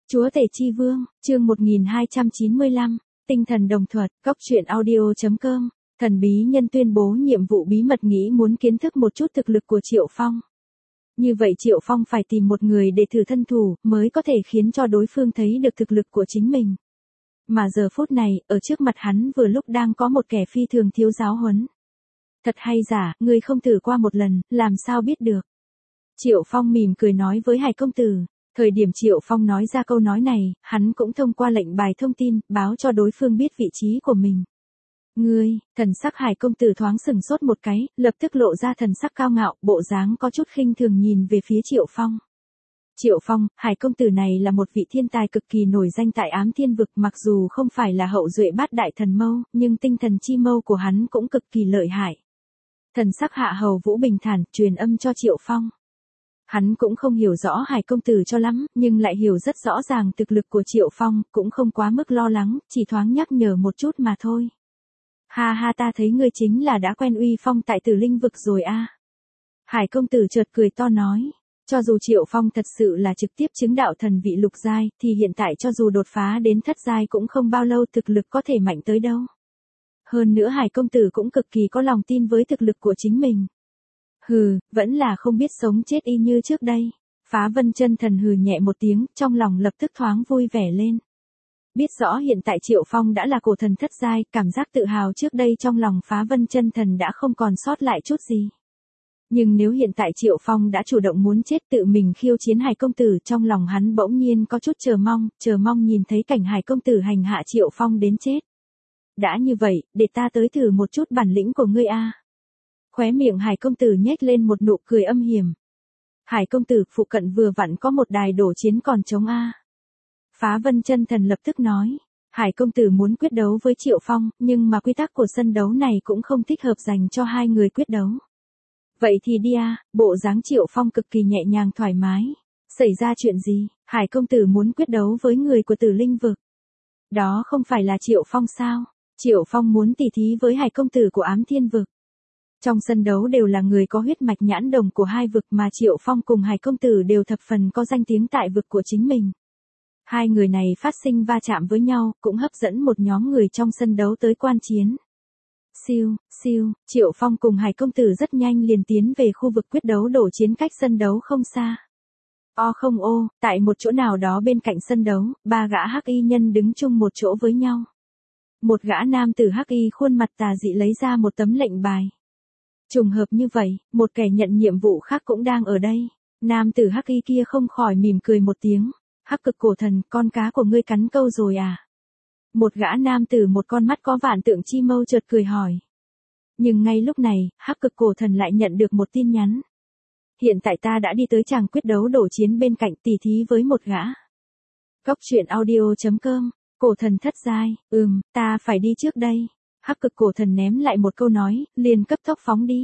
Chúa Tể Chi Vương, chương 1295, tinh thần đồng thuật, góc truyện audio.com, thần bí nhân tuyên bố nhiệm vụ bí mật nghĩ muốn kiến thức một chút thực lực của Triệu Phong. Như vậy Triệu Phong phải tìm một người để thử thân thủ, mới có thể khiến cho đối phương thấy được thực lực của chính mình. Mà giờ phút này, ở trước mặt hắn vừa lúc đang có một kẻ phi thường thiếu giáo huấn. Thật hay giả, ngươi không thử qua một lần, làm sao biết được. Triệu Phong mỉm cười nói với Hải công tử. Thời điểm Triệu Phong nói ra câu nói này, hắn cũng thông qua lệnh bài thông tin, báo cho đối phương biết vị trí của mình. Ngươi, thần sắc Hải công tử thoáng sừng sốt một cái, lập tức lộ ra thần sắc cao ngạo, bộ dáng có chút khinh thường nhìn về phía Triệu Phong. Triệu Phong, Hải công tử này là một vị thiên tài cực kỳ nổi danh tại Ám Thiên Vực, mặc dù không phải là hậu duệ bát đại thần mâu, nhưng tinh thần chi mâu của hắn cũng cực kỳ lợi hại. Thần sắc Hạ Hầu Vũ bình thản, truyền âm cho Triệu Phong. Hắn cũng không hiểu rõ Hải công tử cho lắm, nhưng lại hiểu rất rõ ràng thực lực của Triệu Phong, cũng không quá mức lo lắng, chỉ thoáng nhắc nhở một chút mà thôi. Ha ha, ta thấy ngươi chính là đã quen uy phong tại Tử Linh Vực rồi a. Hải công tử chợt cười to nói, cho dù Triệu Phong thật sự là trực tiếp chứng đạo thần vị lục giai, thì hiện tại cho dù đột phá đến thất giai cũng không bao lâu thực lực có thể mạnh tới đâu. Hơn nữa Hải công tử cũng cực kỳ có lòng tin với thực lực của chính mình. Hừ, vẫn là không biết sống chết y như trước đây. Phá Vân Chân Thần hừ nhẹ một tiếng, trong lòng lập tức thoáng vui vẻ lên. Biết rõ hiện tại Triệu Phong đã là cổ thần thất giai, cảm giác tự hào trước đây trong lòng Phá Vân Chân Thần đã không còn sót lại chút gì. Nhưng nếu hiện tại Triệu Phong đã chủ động muốn chết tự mình khiêu chiến Hải công tử, trong lòng hắn bỗng nhiên có chút chờ mong nhìn thấy cảnh Hải công tử hành hạ Triệu Phong đến chết. Đã như vậy, để ta tới thử một chút bản lĩnh của ngươi a. Khóe miệng Hải công tử nhếch lên một nụ cười âm hiểm. Hải công tử, phụ cận vừa vặn có một đài đổ chiến còn trống a. Phá Vân Chân Thần lập tức nói, Hải công tử muốn quyết đấu với Triệu Phong, nhưng mà quy tắc của sân đấu này cũng không thích hợp dành cho hai người quyết đấu. Vậy thì đi a. Bộ dáng Triệu Phong cực kỳ nhẹ nhàng thoải mái. Xảy ra chuyện gì? Hải công tử muốn quyết đấu với người của Tử Linh Vực. Đó không phải là Triệu Phong sao? Triệu Phong muốn tỉ thí với Hải công tử của Ám Thiên Vực. Trong sân đấu đều là người có huyết mạch nhãn đồng của hai vực, mà Triệu Phong cùng Hải công tử đều thập phần có danh tiếng tại vực của chính mình. Hai người này phát sinh va chạm với nhau, cũng hấp dẫn một nhóm người trong sân đấu tới quan chiến. Siêu, Triệu Phong cùng Hải công tử rất nhanh liền tiến về khu vực quyết đấu đổ chiến cách sân đấu không xa. Tại một chỗ nào đó bên cạnh sân đấu, ba gã hắc y nhân đứng chung một chỗ với nhau. Một gã nam tử hắc y khuôn mặt tà dị lấy ra một tấm lệnh bài. Trùng hợp như vậy, một kẻ nhận nhiệm vụ khác cũng đang ở đây. Nam tử hắc y kia không khỏi mỉm cười một tiếng. Hắc Cực Cổ Thần, con cá của ngươi cắn câu rồi à? Một gã nam tử một con mắt có vạn tượng chi mâu chợt cười hỏi. Nhưng ngay lúc này, Hắc Cực Cổ Thần lại nhận được một tin nhắn. Hiện tại ta đã đi tới tràng quyết đấu đổ chiến bên cạnh tỉ thí với một gã. Góc truyện audio.com, Cổ thần thất giai, ta phải đi trước đây. Hắc Cực Cổ Thần ném lại một câu nói, liền cấp tốc phóng đi.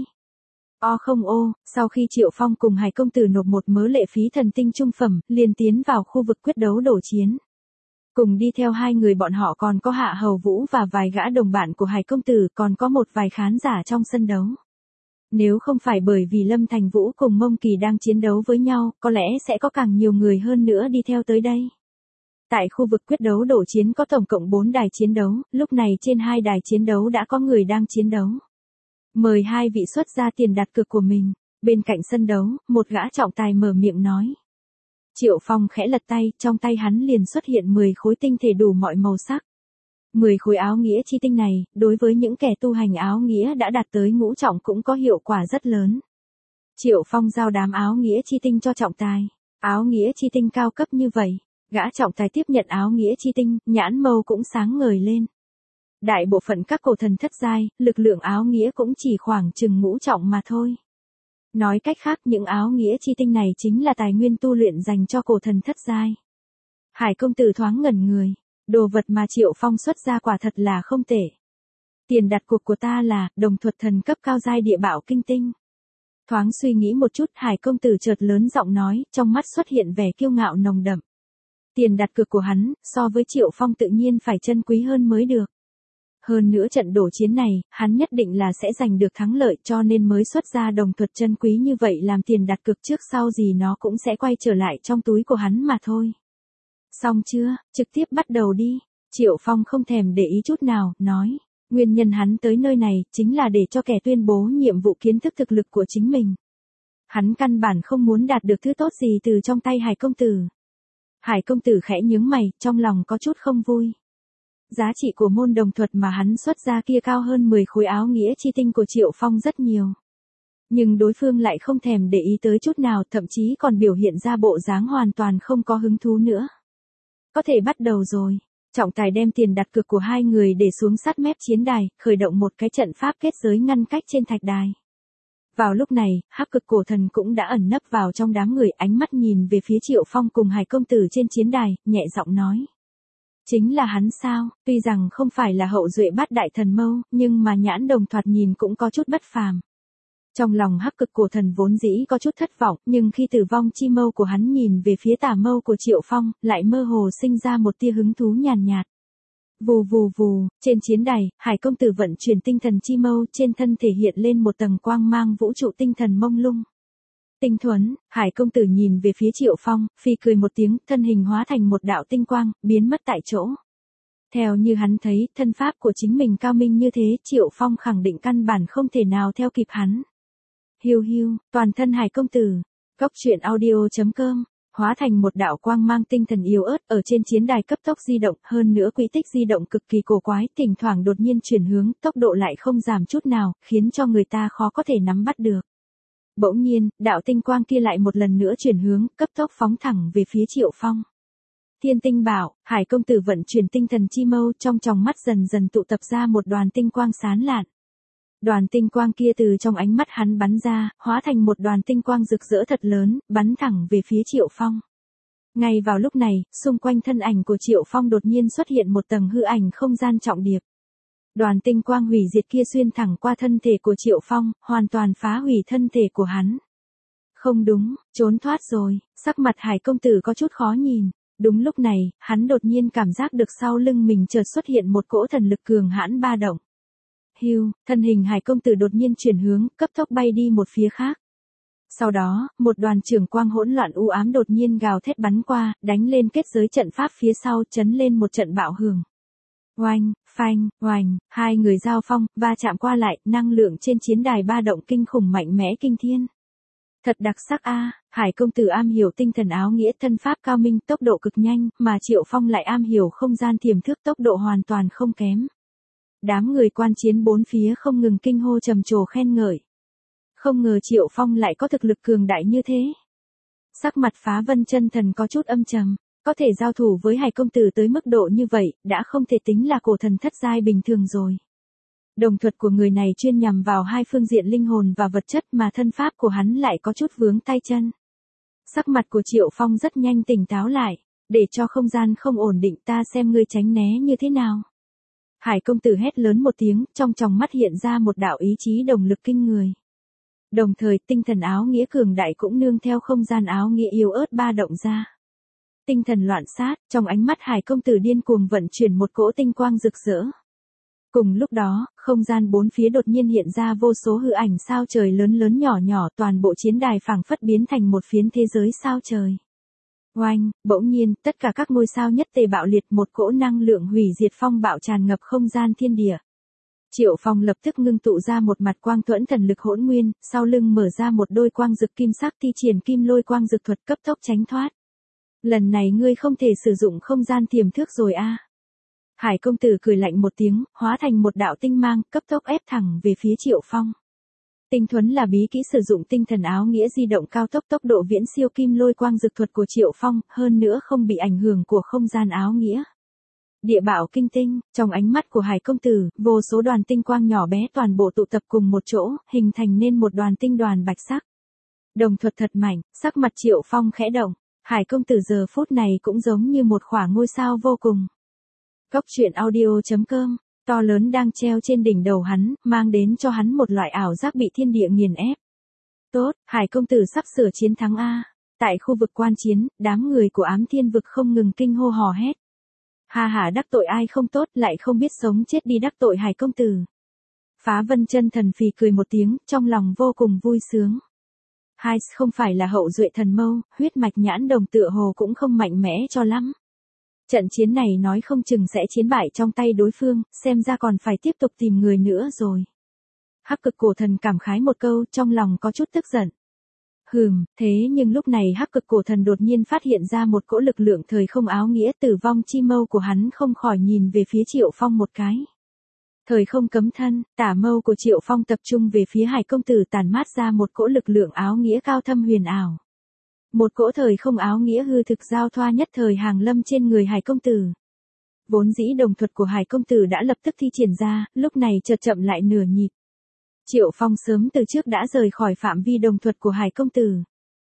Sau khi Triệu Phong cùng Hải công tử nộp một mớ lệ phí thần tinh trung phẩm, liền tiến vào khu vực quyết đấu đổ chiến. Cùng đi theo hai người bọn họ còn có Hạ Hầu Vũ và vài gã đồng bạn của Hải công tử, còn có một vài khán giả trong sân đấu. Nếu không phải bởi vì Lâm Thành Vũ cùng Mông Kỳ đang chiến đấu với nhau, có lẽ sẽ có càng nhiều người hơn nữa đi theo tới đây. Tại khu vực quyết đấu đổ chiến có tổng cộng 4 đài chiến đấu, lúc này trên 2 đài chiến đấu đã có người đang chiến đấu. Mời hai vị xuất ra tiền đặt cược của mình. Bên cạnh sân đấu, một gã trọng tài mở miệng nói. Triệu Phong khẽ lật tay, trong tay hắn liền xuất hiện 10 khối tinh thể đủ mọi màu sắc. 10 khối áo nghĩa chi tinh này, đối với những kẻ tu hành áo nghĩa đã đạt tới ngũ trọng cũng có hiệu quả rất lớn. Triệu Phong giao đám áo nghĩa chi tinh cho trọng tài. Áo nghĩa chi tinh cao cấp như vậy, gã trọng tài tiếp nhận áo nghĩa chi tinh, nhãn mâu cũng sáng ngời lên. Đại bộ phận các cổ thần thất giai, lực lượng áo nghĩa cũng chỉ khoảng chừng ngũ trọng mà thôi. Nói cách khác, những áo nghĩa chi tinh này chính là tài nguyên tu luyện dành cho cổ thần thất giai. Hải công tử thoáng ngẩn người, đồ vật mà Triệu Phong xuất ra quả thật là không tệ. Tiền đặt cuộc của ta là đồng thuật thần cấp cao giai địa bảo kinh tinh. Thoáng suy nghĩ một chút, Hải công tử chợt lớn giọng nói, trong mắt xuất hiện vẻ kiêu ngạo nồng đậm. Tiền đặt cược của hắn, so với Triệu Phong tự nhiên phải chân quý hơn mới được. Hơn nữa trận đổ chiến này, hắn nhất định là sẽ giành được thắng lợi, cho nên mới xuất ra đồng thuật chân quý như vậy làm tiền đặt cược, trước sau gì nó cũng sẽ quay trở lại trong túi của hắn mà thôi. Xong chưa, trực tiếp bắt đầu đi. Triệu Phong không thèm để ý chút nào, nói. Nguyên nhân hắn tới nơi này, chính là để cho kẻ tuyên bố nhiệm vụ kiến thức thực lực của chính mình. Hắn căn bản không muốn đạt được thứ tốt gì từ trong tay Hải công tử. Hải công tử khẽ nhướng mày, trong lòng có chút không vui. Giá trị của môn đồng thuật mà hắn xuất ra kia cao hơn 10 khối áo nghĩa chi tinh của Triệu Phong rất nhiều. Nhưng đối phương lại không thèm để ý tới chút nào, thậm chí còn biểu hiện ra bộ dáng hoàn toàn không có hứng thú nữa. Có thể bắt đầu rồi. Trọng tài đem tiền đặt cược của hai người để xuống sát mép chiến đài, khởi động một cái trận pháp kết giới ngăn cách trên thạch đài. Vào lúc này, Hắc Cực Cổ Thần cũng đã ẩn nấp vào trong đám người, ánh mắt nhìn về phía Triệu Phong cùng Hải công tử trên chiến đài, nhẹ giọng nói. Chính là hắn sao, tuy rằng không phải là hậu duệ bát đại thần mâu, nhưng mà nhãn đồng thoạt nhìn cũng có chút bất phàm. Trong lòng Hắc Cực Cổ Thần vốn dĩ có chút thất vọng, nhưng khi tử vong chi mâu của hắn nhìn về phía tà mâu của Triệu Phong, lại mơ hồ sinh ra một tia hứng thú nhàn nhạt. Vù vù vù, trên chiến đài, Hải công tử vận chuyển tinh thần chi mâu, trên thân thể hiện lên một tầng quang mang vũ trụ tinh thần mông lung. Tinh thuấn, Hải công tử nhìn về phía Triệu Phong, phi cười một tiếng, thân hình hóa thành một đạo tinh quang, biến mất tại chỗ. Theo như hắn thấy, thân pháp của chính mình cao minh như thế, Triệu Phong khẳng định căn bản không thể nào theo kịp hắn. Hiu hiu, toàn thân Hải công tử. Góc truyện audio.com, hóa thành một đạo quang mang tinh thần yếu ớt ở trên chiến đài cấp tốc di động, hơn nữa quỹ tích di động cực kỳ cổ quái, thỉnh thoảng đột nhiên chuyển hướng, tốc độ lại không giảm chút nào, khiến cho người ta khó có thể nắm bắt được. Bỗng nhiên, đạo tinh quang kia lại một lần nữa chuyển hướng, cấp tốc phóng thẳng về phía Triệu Phong. Thiên tinh bảo, Hải công tử vận chuyển tinh thần chi mâu, trong tròng mắt dần dần tụ tập ra một đoàn tinh quang sáng lạn. Đoàn tinh quang kia từ trong ánh mắt hắn bắn ra, hóa thành một đoàn tinh quang rực rỡ thật lớn, bắn thẳng về phía Triệu Phong. Ngay vào lúc này, xung quanh thân ảnh của Triệu Phong đột nhiên xuất hiện một tầng hư ảnh không gian trọng điệp. Đoàn tinh quang hủy diệt kia xuyên thẳng qua thân thể của Triệu Phong, hoàn toàn phá hủy thân thể của hắn. Không đúng, trốn thoát rồi, sắc mặt Hải công tử có chút khó nhìn. Đúng lúc này, hắn đột nhiên cảm giác được sau lưng mình chợt xuất hiện một cỗ thần lực cường hãn ba động. Hiu, thân hình Hải công tử đột nhiên chuyển hướng, cấp tốc bay đi một phía khác. Sau đó, một đoàn trường quang hỗn loạn u ám đột nhiên gào thét bắn qua, đánh lên kết giới trận pháp phía sau, chấn lên một trận bạo hưởng. Oanh, phanh, oanh, hai người giao phong, va chạm qua lại, năng lượng trên chiến đài ba động kinh khủng mạnh mẽ kinh thiên. Thật đặc sắc a, Hải công tử am hiểu tinh thần áo nghĩa, thân pháp cao minh, tốc độ cực nhanh, mà Triệu Phong lại am hiểu không gian tiềm thức, tốc độ hoàn toàn không kém. Đám người quan chiến bốn phía không ngừng kinh hô trầm trồ khen ngợi. Không ngờ Triệu Phong lại có thực lực cường đại như thế. Sắc mặt Phá Vân Chân Thần có chút âm trầm, có thể giao thủ với Hải công tử tới mức độ như vậy, đã không thể tính là cổ thần thất giai bình thường rồi. Đồng thuật của người này chuyên nhằm vào hai phương diện linh hồn và vật chất, mà thân pháp của hắn lại có chút vướng tay chân. Sắc mặt của Triệu Phong rất nhanh tỉnh táo lại, để cho không gian không ổn định, ta xem ngươi tránh né như thế nào. Hải công tử hét lớn một tiếng, trong tròng mắt hiện ra một đạo ý chí đồng lực kinh người. Đồng thời, tinh thần áo nghĩa cường đại cũng nương theo không gian áo nghĩa yếu ớt ba động ra. Tinh thần loạn sát, trong ánh mắt Hải công tử điên cuồng vận chuyển một cỗ tinh quang rực rỡ. Cùng lúc đó, không gian bốn phía đột nhiên hiện ra vô số hư ảnh sao trời lớn lớn nhỏ nhỏ, toàn bộ chiến đài phảng phất biến thành một phiến thế giới sao trời. Oanh, bỗng nhiên, tất cả các ngôi sao nhất tề bạo liệt, một cỗ năng lượng hủy diệt phong bạo tràn ngập không gian thiên địa. Triệu Phong lập tức ngưng tụ ra một mặt quang thuẫn thần lực hỗn nguyên, sau lưng mở ra một đôi quang dực kim sắc, thi triển kim lôi quang dực thuật, cấp tốc tránh thoát. Lần này ngươi không thể sử dụng không gian tiềm thức rồi a. Hải công tử cười lạnh một tiếng, hóa thành một đạo tinh mang, cấp tốc ép thẳng về phía Triệu Phong. Tinh thuấn là bí kỹ sử dụng tinh thần áo nghĩa di động cao tốc, tốc độ viễn siêu kim lôi quang dực thuật của Triệu Phong, hơn nữa không bị ảnh hưởng của không gian áo nghĩa. Địa bảo kinh tinh, trong ánh mắt của Hải công tử, vô số đoàn tinh quang nhỏ bé toàn bộ tụ tập cùng một chỗ, hình thành nên một đoàn tinh đoàn bạch sắc. Đồng thuật thật mạnh, sắc mặt Triệu Phong khẽ động, Hải công tử giờ phút này cũng giống như một khỏa ngôi sao vô cùng. Góc truyện audio.com, to lớn đang treo trên đỉnh đầu hắn, mang đến cho hắn một loại ảo giác bị thiên địa nghiền ép. Tốt, Hải công tử sắp sửa chiến thắng a. Tại khu vực quan chiến, đám người của Ám Thiên vực không ngừng kinh hô hò hét. Ha ha, đắc tội ai không tốt, lại không biết sống chết đi đắc tội Hải công tử. Phá Vân Chân Thần phì cười một tiếng, trong lòng vô cùng vui sướng. Hai không phải là hậu duệ thần mâu, huyết mạch nhãn đồng tựa hồ cũng không mạnh mẽ cho lắm. Trận chiến này nói không chừng sẽ chiến bại trong tay đối phương, xem ra còn phải tiếp tục tìm người nữa rồi. Hắc Cực Cổ Thần cảm khái một câu, trong lòng có chút tức giận. Thế nhưng lúc này Hắc Cực Cổ Thần đột nhiên phát hiện ra một cỗ lực lượng thời không áo nghĩa, tử vong chi mâu của hắn không khỏi nhìn về phía Triệu Phong một cái. Thời không cấm thân, tả mâu của Triệu Phong tập trung về phía Hải công tử, tản mát ra một cỗ lực lượng áo nghĩa cao thâm huyền ảo. Một cỗ thời không áo nghĩa hư thực giao thoa nhất thời hàng lâm trên người Hải công tử. Vốn dĩ đồng thuật của Hải công tử đã lập tức thi triển ra, lúc này chợt chậm lại nửa nhịp. Triệu Phong sớm từ trước đã rời khỏi phạm vi đồng thuật của Hải công tử.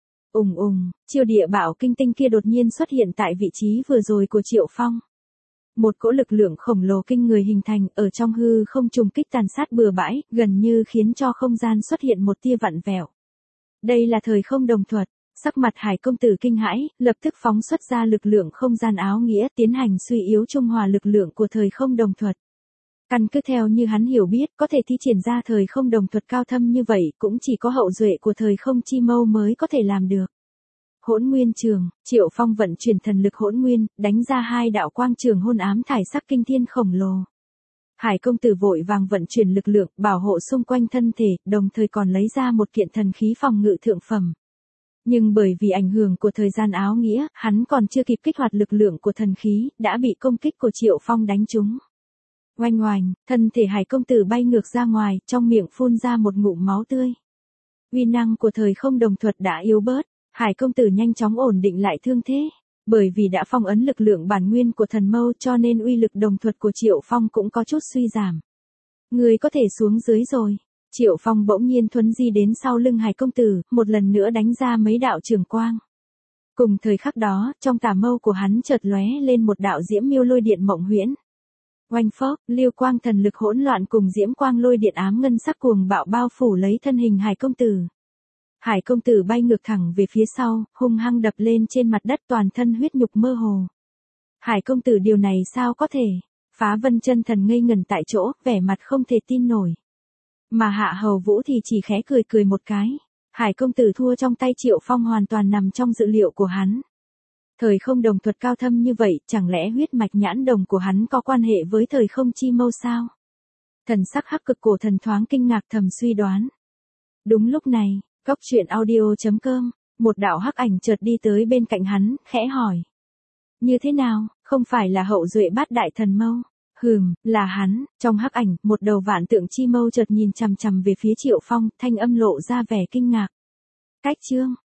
Chiêu địa bảo kinh tinh kia đột nhiên xuất hiện tại vị trí vừa rồi của Triệu Phong. Một cỗ lực lượng khổng lồ kinh người hình thành ở trong hư không, trùng kích tàn sát bừa bãi, gần như khiến cho không gian xuất hiện một tia vặn vẹo. Đây là thời không đồng thuật. Sắc mặt Hải công tử kinh hãi, lập tức phóng xuất ra lực lượng không gian áo nghĩa, tiến hành suy yếu trung hòa lực lượng của thời không đồng thuật. Căn cứ theo như hắn hiểu biết, có thể thi triển ra thời không đồng thuật cao thâm như vậy, cũng chỉ có hậu duệ của thời không chi mâu mới có thể làm được. Hỗn Nguyên Trường, Triệu Phong vận chuyển thần lực hỗn nguyên, đánh ra 2 đạo quang trường hôn ám thải sắc kinh thiên khổng lồ. Hải công tử vội vàng vận chuyển lực lượng, bảo hộ xung quanh thân thể, đồng thời còn lấy ra một kiện thần khí phòng ngự thượng phẩm. Nhưng bởi vì ảnh hưởng của thời gian áo nghĩa, hắn còn chưa kịp kích hoạt lực lượng của thần khí, đã bị công kích của Triệu Phong đánh trúng. Oanh oanh, thân thể Hải công tử bay ngược ra ngoài, trong miệng phun ra một ngụm máu tươi. Uy năng của thời không đồng thuật đã yếu bớt, Hải công tử nhanh chóng ổn định lại thương thế. Bởi vì đã phong ấn lực lượng bản nguyên của thần mâu cho nên uy lực đồng thuật của Triệu Phong cũng có chút suy giảm. Người có thể xuống dưới rồi. Triệu Phong bỗng nhiên thuấn di đến sau lưng Hải công tử, một lần nữa đánh ra mấy đạo trường quang. Cùng thời khắc đó, trong tà mâu của hắn chợt lóe lên một đạo diễm miêu lôi điện mộng huyễn. Oanh phốc, lưu quang thần lực hỗn loạn cùng diễm quang lôi điện ám ngân sắc cuồng bạo bao phủ lấy thân hình Hải công tử. Hải công tử bay ngược thẳng về phía sau, hung hăng đập lên trên mặt đất, toàn thân huyết nhục mơ hồ. Hải công tử, điều này sao có thể? Phá Vân chân thần ngây ngẩn tại chỗ, vẻ mặt không thể tin nổi. Mà Hạ Hầu Vũ thì chỉ khẽ cười một cái. Hải công tử thua trong tay Triệu Phong hoàn toàn nằm trong dự liệu của hắn. Thời không đồng thuật cao thâm như vậy, chẳng lẽ huyết mạch nhãn đồng của hắn có quan hệ với thời không chi mâu sao? Thần sắc Hắc Cực Cổ Thần thoáng kinh ngạc, thầm suy đoán. Đúng lúc này, Góc Truyện Audio.com, một đạo hắc ảnh chợt đi tới bên cạnh hắn, khẽ hỏi. Như thế nào, không phải là hậu duệ Bát Đại Thần Mâu? Là hắn. Trong hắc ảnh, một đầu vạn tượng chi mâu chợt nhìn chằm chằm về phía Triệu Phong, thanh âm lộ ra vẻ kinh ngạc. Cách chương